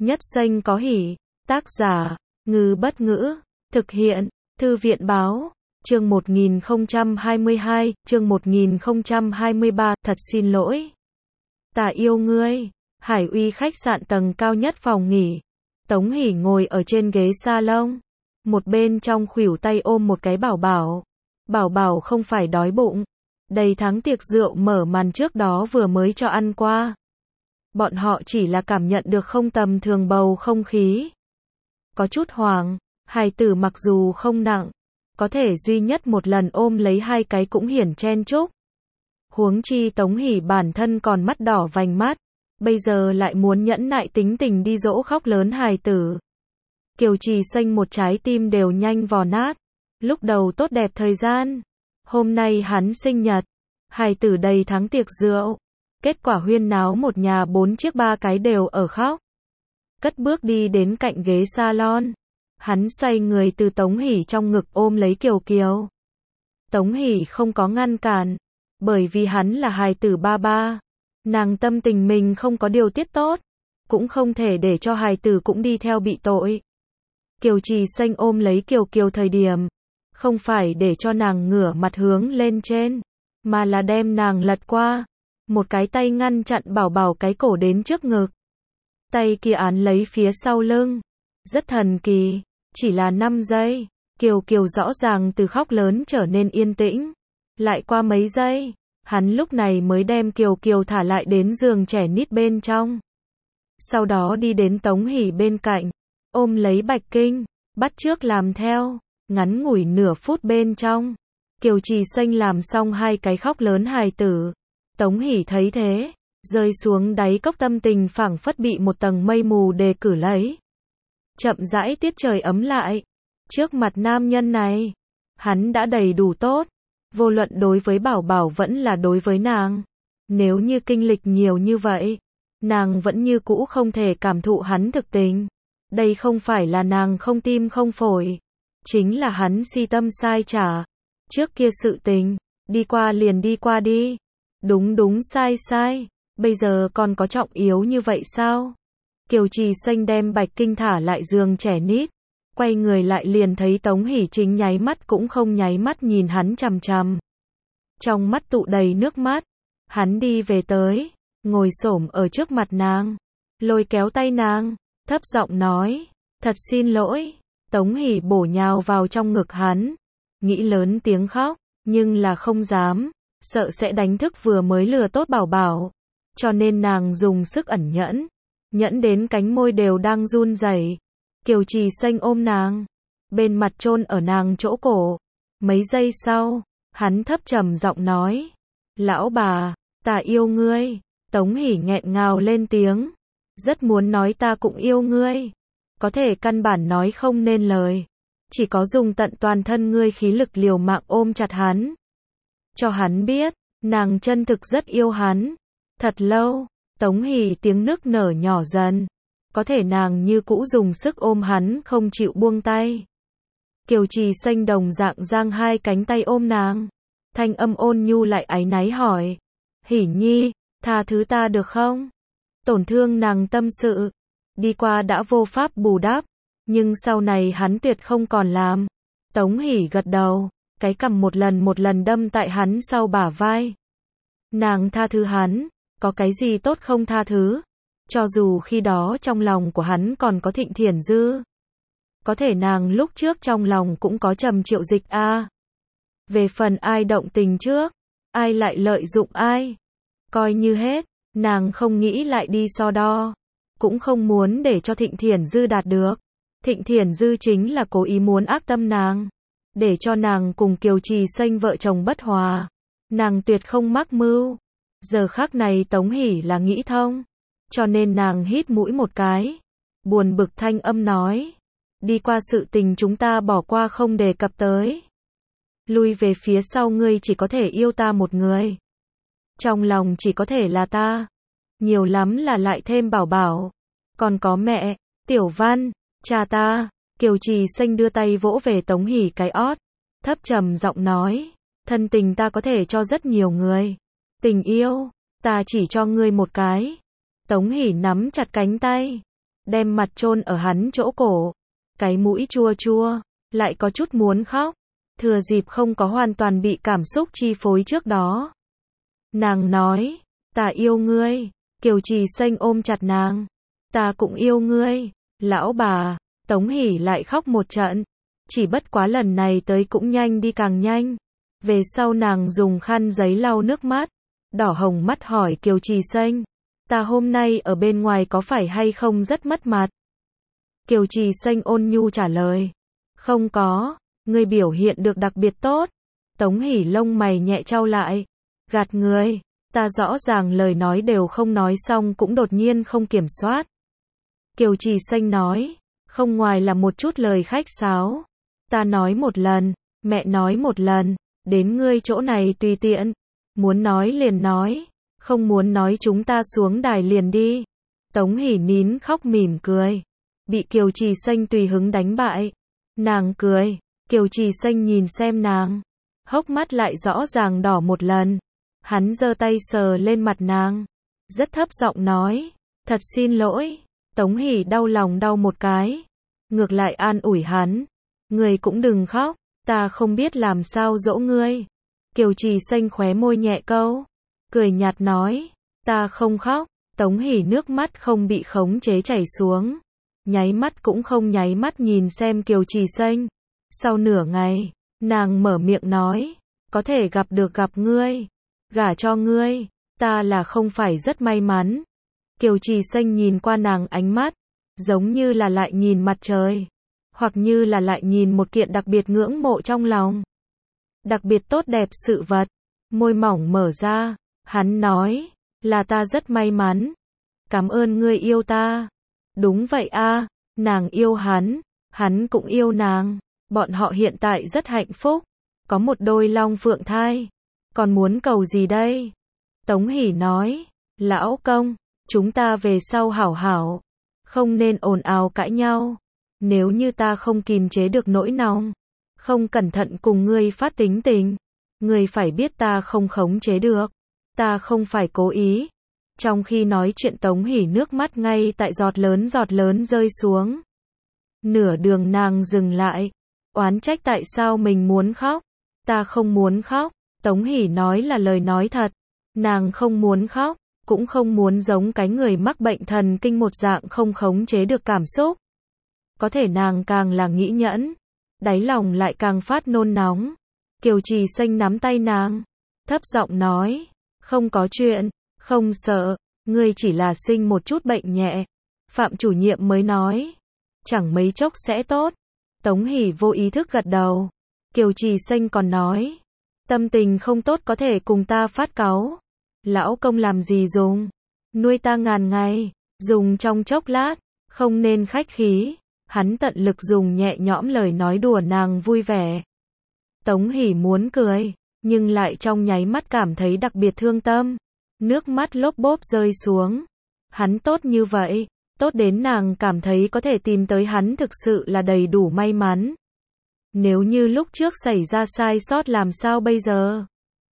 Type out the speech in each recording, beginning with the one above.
Nhất Xanh có hỉ. Tác giả, Ngư Bất Ngữ. Thực hiện, Thư viện Báo. Chương 1022, chương 1023, thật xin lỗi. Ta yêu ngươi. Hải Uy khách sạn tầng cao nhất phòng nghỉ. Tống Hỷ ngồi ở trên ghế salon. Một bên trong khuỷu tay ôm một cái bảo bảo. Bảo bảo không phải đói bụng. Đầy tháng tiệc rượu mở màn trước đó vừa mới cho ăn qua. Bọn họ chỉ là cảm nhận được không tầm thường bầu không khí. Có chút hoảng, hài tử mặc dù không nặng, có thể duy nhất một lần ôm lấy hai cái cũng hiển chen chúc. Huống chi Tống Hỷ bản thân còn mắt đỏ vành mắt, bây giờ lại muốn nhẫn nại tính tình đi dỗ khóc lớn hài tử. Kiều Trì Xanh một trái tim đều nhanh vò nát. Lúc đầu tốt đẹp thời gian, hôm nay hắn sinh nhật, hài tử đầy tháng tiệc rượu, kết quả huyên náo một nhà bốn chiếc ba cái đều ở khóc. Cất bước đi đến cạnh ghế salon, hắn xoay người từ Tống Hỷ trong ngực ôm lấy Kiều Kiều. Tống Hỷ không có ngăn cản, bởi vì hắn là hài tử ba ba, nàng tâm tình mình không có điều tiết tốt, cũng không thể để cho hài tử cũng đi theo bị tội. Kiều Trì Xanh ôm lấy Kiều Kiều thời điểm, không phải để cho nàng ngửa mặt hướng lên trên, mà là đem nàng lật qua, một cái tay ngăn chặn bảo bảo cái cổ đến trước ngực. Tay kia án lấy phía sau lưng, rất thần kỳ, chỉ là 5 giây, Kiều Kiều rõ ràng từ khóc lớn trở nên yên tĩnh. Lại qua mấy giây, hắn lúc này mới đem Kiều Kiều thả lại đến giường trẻ nít bên trong. Sau đó đi đến Tống Hỷ bên cạnh, ôm lấy Bạch Kinh, bắt chước làm theo, ngắn ngủi nửa phút bên trong. Kiều Trì Xanh làm xong hai cái khóc lớn hài tử. Tống Hỷ thấy thế, rơi xuống đáy cốc tâm tình phảng phất bị một tầng mây mù đề cử lấy. Chậm rãi tiết trời ấm lại. Trước mặt nam nhân này, hắn đã đầy đủ tốt. Vô luận đối với bảo bảo vẫn là đối với nàng. Nếu như kinh lịch nhiều như vậy, nàng vẫn như cũ không thể cảm thụ hắn thực tình. Đây không phải là nàng không tim không phổi, chính là hắn si tâm sai trả. Trước kia sự tình, đi qua liền đi qua đi. Đúng đúng sai sai, bây giờ còn có trọng yếu như vậy sao? Kiều Trì Xanh đem Bạch Kinh thả lại giường trẻ nít, quay người lại liền thấy Tống Hỷ chính nháy mắt cũng không nháy mắt nhìn hắn chằm chằm. Trong mắt tụ đầy nước mắt, hắn đi về tới, ngồi xổm ở trước mặt nàng, lôi kéo tay nàng, thấp giọng nói, thật xin lỗi. Tống Hỷ bổ nhào vào trong ngực hắn, nghĩ lớn tiếng khóc, nhưng là không dám, sợ sẽ đánh thức vừa mới lừa tốt bảo bảo, cho nên nàng dùng sức ẩn nhẫn, nhẫn đến cánh môi đều đang run rẩy. Kiều Trì Xanh ôm nàng, bên mặt chôn ở nàng chỗ cổ. Mấy giây sau, hắn thấp trầm giọng nói, lão bà, ta yêu ngươi. Tống Hỷ nghẹn ngào lên tiếng, rất muốn nói ta cũng yêu ngươi, có thể căn bản nói không nên lời, chỉ có dùng tận toàn thân ngươi khí lực liều mạng ôm chặt hắn, cho hắn biết, nàng chân thực rất yêu hắn. Thật lâu, Tống Hỷ tiếng nức nở nhỏ dần, có thể nàng như cũ dùng sức ôm hắn không chịu buông tay. Kiều Trì Xanh đồng dạng giang hai cánh tay ôm nàng, thanh âm ôn nhu lại áy náy hỏi, Hỷ nhi, tha thứ ta được không? Tổn thương nàng tâm sự, đi qua đã vô pháp bù đắp, nhưng sau này hắn tuyệt không còn làm. Tống Hỷ gật đầu, cái cằm một lần đâm tại hắn sau bả vai. Nàng tha thứ hắn, có cái gì tốt không tha thứ? Cho dù khi đó trong lòng của hắn còn có Thịnh Thiển Dư. Có thể nàng lúc trước trong lòng cũng có Trầm Triệu Dịch a. Về phần ai động tình trước, ai lại lợi dụng ai, coi như hết, nàng không nghĩ lại đi so đo, cũng không muốn để cho Thịnh Thiển Dư đạt được. Thịnh Thiển Dư chính là cố ý muốn ác tâm nàng, để cho nàng cùng Kiều Trì Xanh vợ chồng bất hòa. Nàng tuyệt không mắc mưu. Giờ khắc này Tống Hỷ là nghĩ thông, cho nên nàng hít mũi một cái, buồn bực thanh âm nói, đi qua sự tình chúng ta bỏ qua không đề cập tới. Lui về phía sau, ngươi chỉ có thể yêu ta một người. Trong lòng chỉ có thể là ta. Nhiều lắm là lại thêm bảo bảo. Còn có mẹ, Tiểu Văn, cha ta. Kiều Trì Xanh đưa tay vỗ về Tống Hỷ cái ót, thấp trầm giọng nói, thân tình ta có thể cho rất nhiều người. Tình yêu, ta chỉ cho ngươi một cái. Tống Hỷ nắm chặt cánh tay, đem mặt chôn ở hắn chỗ cổ. Cái mũi chua chua, lại có chút muốn khóc. Thừa dịp không có hoàn toàn bị cảm xúc chi phối trước đó. Nàng nói, ta yêu ngươi. Kiều Trì Xanh ôm chặt nàng. Ta cũng yêu ngươi. Lão bà, Tống Hỷ lại khóc một trận. Chỉ bất quá lần này tới cũng nhanh đi càng nhanh. Về sau nàng dùng khăn giấy lau nước mắt. Đỏ hồng mắt hỏi Kiều Trì Xanh. Ta hôm nay ở bên ngoài có phải hay không rất mất mặt? Kiều Trì Xanh ôn nhu trả lời. Không có, ngươi biểu hiện được đặc biệt tốt. Tống Hỷ lông mày nhẹ chau lại. Gạt người, ta rõ ràng lời nói đều không nói xong cũng đột nhiên không kiểm soát. Kiều Trì Xanh nói, không ngoài là một chút lời khách sáo. Ta nói một lần, mẹ nói một lần, đến ngươi chỗ này tùy tiện. Muốn nói liền nói, không muốn nói chúng ta xuống đài liền đi. Tống Hỷ nín khóc mỉm cười. Bị Kiều Trì Xanh tùy hứng đánh bại. Nàng cười, Kiều Trì Xanh nhìn xem nàng. Hốc mắt lại rõ ràng đỏ một lần. Hắn giơ tay sờ lên mặt nàng. Rất thấp giọng nói, thật xin lỗi. Tống Hỷ đau lòng đau một cái. Ngược lại an ủi hắn. Ngươi cũng đừng khóc, ta không biết làm sao dỗ ngươi. Kiều Trì Xanh khóe môi nhẹ câu. Cười nhạt nói, ta không khóc. Tống Hỷ nước mắt không bị khống chế chảy xuống. Nháy mắt cũng không nháy mắt nhìn xem Kiều Trì Xanh. Sau nửa ngày, nàng mở miệng nói, có thể gặp ngươi, gả cho ngươi, ta là không phải rất may mắn. Kiều Trì Xanh nhìn qua nàng ánh mắt, giống như là lại nhìn mặt trời, hoặc như là lại nhìn một kiện đặc biệt ngưỡng mộ trong lòng. Đặc biệt tốt đẹp sự vật, môi mỏng mở ra, hắn nói, là ta rất may mắn. Cảm ơn ngươi yêu ta. Đúng vậy a, nàng yêu hắn cũng yêu nàng. Bọn họ hiện tại rất hạnh phúc, có một đôi long phượng thai. Còn muốn cầu gì đây? Tống Hỷ nói, lão công, chúng ta về sau hảo hảo, không nên ồn ào cãi nhau. Nếu như ta không kìm chế được nỗi nóng, không cẩn thận cùng ngươi phát tính tình, ngươi phải biết ta không khống chế được, ta không phải cố ý. Trong khi nói chuyện Tống Hỷ nước mắt ngay tại giọt lớn rơi xuống. Nửa đường nàng dừng lại, oán trách tại sao mình muốn khóc. Ta không muốn khóc. Tống Hỷ nói là lời nói thật. Nàng không muốn khóc, cũng không muốn giống cái người mắc bệnh thần kinh một dạng không khống chế được cảm xúc. Có thể nàng càng là nghĩ nhẫn, đáy lòng lại càng phát nôn nóng. Kiều Trì Xanh nắm tay nàng, thấp giọng nói, không có chuyện, không sợ, ngươi chỉ là sinh một chút bệnh nhẹ. Phạm chủ nhiệm mới nói, chẳng mấy chốc sẽ tốt. Tống Hỷ vô ý thức gật đầu. Kiều Trì Xanh còn nói, tâm tình không tốt có thể cùng ta phát cáu. Lão công làm gì dùng, nuôi ta ngàn ngày, dùng trong chốc lát, không nên khách khí. Hắn tận lực dùng nhẹ nhõm lời nói đùa nàng vui vẻ. Tống Hỷ muốn cười, nhưng lại trong nháy mắt cảm thấy đặc biệt thương tâm. Nước mắt lốp bốp rơi xuống. Hắn tốt như vậy, tốt đến nàng cảm thấy có thể tìm tới hắn thực sự là đầy đủ may mắn. Nếu như lúc trước xảy ra sai sót làm sao bây giờ?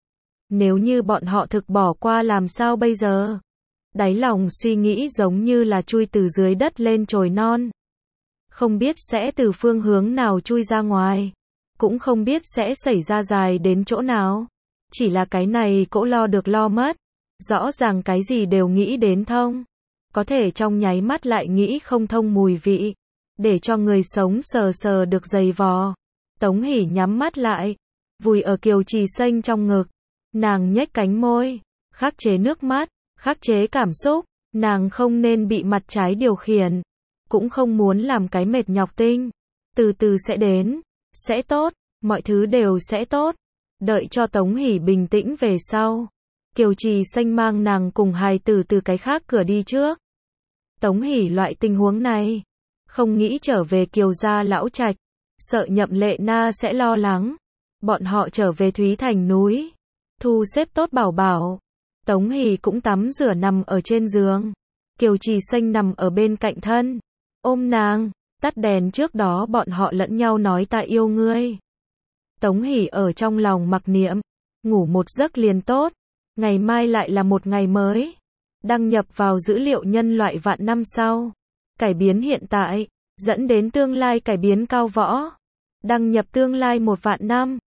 Nếu như bọn họ thực bỏ qua làm sao bây giờ? Đáy lòng suy nghĩ giống như là chui từ dưới đất lên chồi non. Không biết sẽ từ phương hướng nào chui ra ngoài. Cũng không biết sẽ xảy ra dài đến chỗ nào. Chỉ là cái này cỗ lo được lo mất. Rõ ràng cái gì đều nghĩ đến thông. Có thể trong nháy mắt lại nghĩ không thông mùi vị. Để cho người sống sờ sờ được dày vò. Tống Hỷ nhắm mắt lại. Vùi ở Kiều Trì Xanh trong ngực. Nàng nhếch cánh môi. Khắc chế nước mắt. Khắc chế cảm xúc. Nàng không nên bị mặt trái điều khiển. Cũng không muốn làm cái mệt nhọc tinh. Từ từ sẽ đến. Sẽ tốt. Mọi thứ đều sẽ tốt. Đợi cho Tống Hỷ bình tĩnh về sau. Kiều Trì Xanh mang nàng cùng hài tử từ cái khác cửa đi trước. Tống Hỷ loại tình huống này. Không nghĩ trở về Kiều gia lão trạch. Sợ Nhậm Lệ Na sẽ lo lắng. Bọn họ trở về Thúy Thành núi. Thu xếp tốt bảo bảo. Tống Hỷ cũng tắm rửa nằm ở trên giường. Kiều Trì Xanh nằm ở bên cạnh thân. Ôm nàng. Tắt đèn trước đó bọn họ lẫn nhau nói ta yêu ngươi. Tống Hỷ ở trong lòng mặc niệm. Ngủ một giấc liền tốt. Ngày mai lại là một ngày mới. Đăng nhập vào dữ liệu nhân loại vạn năm sau. cải biến hiện tại, dẫn đến tương lai cải biến cao võ. Đăng nhập tương lai 1 vạn năm.